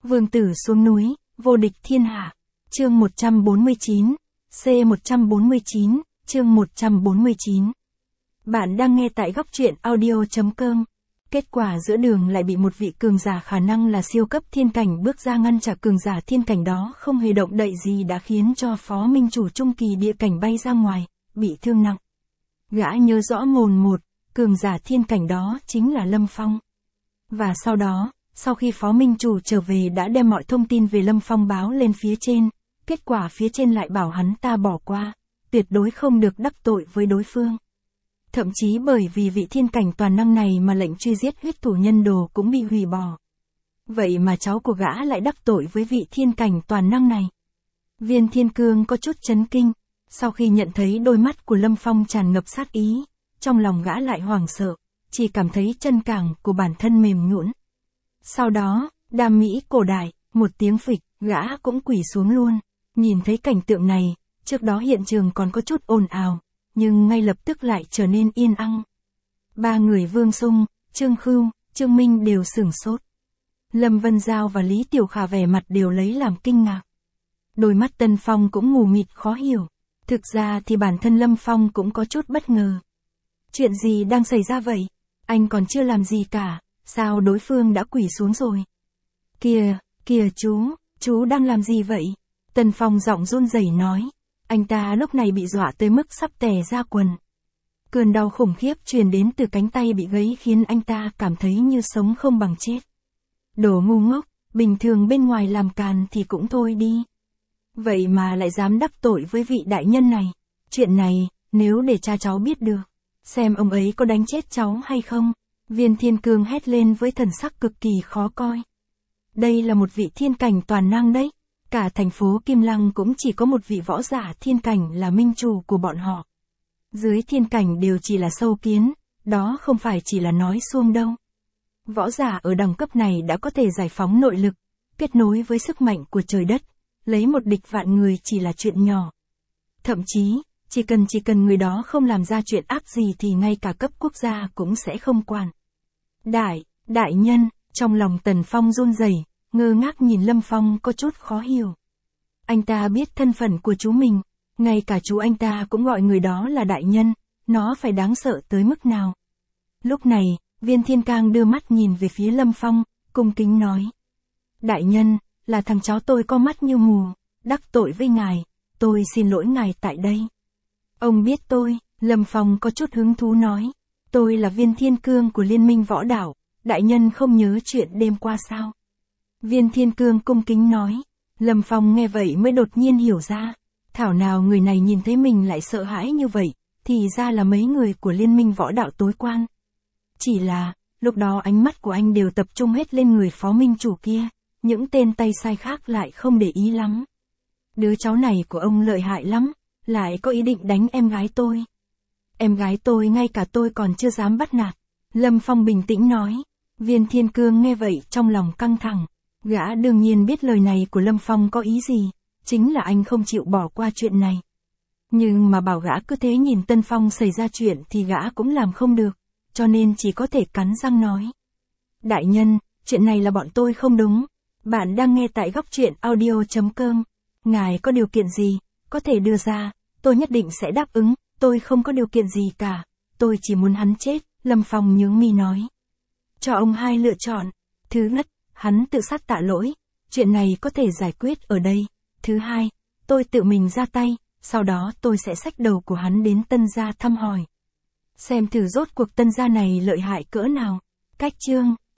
Vương tử xuống núi, vô địch thiên hạ. Chương 149, C149, chương 149. Bạn đang nghe tại góc truyện audio.com. Kết quả giữa đường lại bị một vị cường giả khả năng là siêu cấp thiên cảnh bước ra ngăn trả. Cường giả thiên cảnh đó không hề động đậy gì đã khiến cho phó minh chủ trung kỳ địa cảnh bay ra ngoài, bị thương nặng. Gã nhớ rõ mồn một, cường giả thiên cảnh đó chính là Lâm Phong. Và sau đó, sau khi phó minh chủ trở về đã đem mọi thông tin về Lâm Phong báo lên phía trên, kết quả phía trên lại bảo hắn ta bỏ qua, tuyệt đối không được đắc tội với đối phương. Thậm chí bởi vì vị thiên cảnh toàn năng này mà lệnh truy giết huyết thủ nhân đồ cũng bị hủy bỏ. Vậy mà cháu của gã lại đắc tội với vị thiên cảnh toàn năng này. Viên Thiên Cương có chút chấn kinh, sau khi nhận thấy đôi mắt của Lâm Phong tràn ngập sát ý, trong lòng gã lại hoảng sợ, chỉ cảm thấy chân cẳng của bản thân mềm nhũn. Sau đó, đam mỹ cổ đại, một tiếng phịch, gã cũng quỳ xuống luôn. Nhìn thấy cảnh tượng này, trước đó hiện trường còn có chút ồn ào, nhưng ngay lập tức lại trở nên yên ắng. Ba người Vương Sung, Trương Khưu, Trương Minh đều sửng sốt. Lâm Vân Giao và Lý Tiểu Khả vẻ mặt đều lấy làm kinh ngạc. Đôi mắt Tân Phong cũng mù mịt khó hiểu. Thực ra thì bản thân Lâm Phong cũng có chút bất ngờ. Chuyện gì đang xảy ra vậy? Anh còn chưa làm gì cả, sao đối phương đã quỳ xuống rồi? Kìa, chú đang làm gì vậy? Tân Phong giọng run rẩy nói. Anh ta lúc này bị dọa tới mức sắp tè ra quần. Cơn đau khủng khiếp truyền đến từ cánh tay bị gãy khiến anh ta cảm thấy như sống không bằng chết. Đồ ngu ngốc, bình thường bên ngoài làm càn thì cũng thôi đi. Vậy mà lại dám đắc tội với vị đại nhân này. Chuyện này, nếu để cha cháu biết được, xem ông ấy có đánh chết cháu hay không. Viên Thiên Cương hét lên với thần sắc cực kỳ khó coi. Đây là một vị thiên cảnh toàn năng đấy. Cả thành phố Kim Lăng cũng chỉ có một vị võ giả thiên cảnh là minh chủ của bọn họ. Dưới thiên cảnh đều chỉ là sâu kiến, đó không phải chỉ là nói suông đâu. Võ giả ở đẳng cấp này đã có thể giải phóng nội lực, kết nối với sức mạnh của trời đất, lấy một địch vạn người chỉ là chuyện nhỏ. Thậm chí, chỉ cần người đó không làm ra chuyện ác gì thì ngay cả cấp quốc gia cũng sẽ không quản. Đại nhân, trong lòng Tần Phong run rẩy, ngơ ngác nhìn Lâm Phong có chút khó hiểu. Anh ta biết thân phận của chú mình, ngay cả chú anh ta cũng gọi người đó là đại nhân, nó phải đáng sợ tới mức nào. Lúc này, Viên Thiên Cang đưa mắt nhìn về phía Lâm Phong, cung kính nói. Đại nhân, là thằng cháu tôi có mắt như mù, đắc tội với ngài, tôi xin lỗi ngài tại đây. Ông biết tôi, Lâm Phong có chút hứng thú nói. Tôi là Viên Thiên Cương của Liên minh Võ Đạo, đại nhân không nhớ chuyện đêm qua sao? Viên Thiên Cương cung kính nói. Lâm Phong nghe vậy mới đột nhiên hiểu ra. Thảo nào người này nhìn thấy mình lại sợ hãi như vậy, thì ra là mấy người của Liên minh Võ Đạo tối quan. Chỉ là, lúc đó ánh mắt của anh đều tập trung hết lên người phó minh chủ kia, những tên tay sai khác lại không để ý lắm. Đứa cháu này của ông lợi hại lắm, lại có ý định đánh em gái tôi. Em gái tôi ngay cả tôi còn chưa dám bắt nạt. Lâm Phong bình tĩnh nói. Viên Thiên Cương nghe vậy trong lòng căng thẳng. Gã đương nhiên biết lời này của Lâm Phong có ý gì, chính là anh không chịu bỏ qua chuyện này. Nhưng mà bảo gã cứ thế nhìn Tân Phong xảy ra chuyện thì gã cũng làm không được, cho nên chỉ có thể cắn răng nói. Đại nhân, chuyện này là bọn tôi không đúng. Bạn đang nghe tại góc truyện audio.com. Ngài có điều kiện gì, có thể đưa ra, tôi nhất định sẽ đáp ứng, tôi không có điều kiện gì cả, tôi chỉ muốn hắn chết, Lâm Phong nhướng mi nói. Cho ông hai lựa chọn. Thứ nhất, hắn tự sát tạ lỗi, chuyện này có thể giải quyết ở đây. Thứ hai, tôi tự mình ra tay, sau đó tôi sẽ xách đầu của hắn đến Tân gia thăm hỏi. Xem thử rốt cuộc Tân gia này lợi hại cỡ nào. Cách chương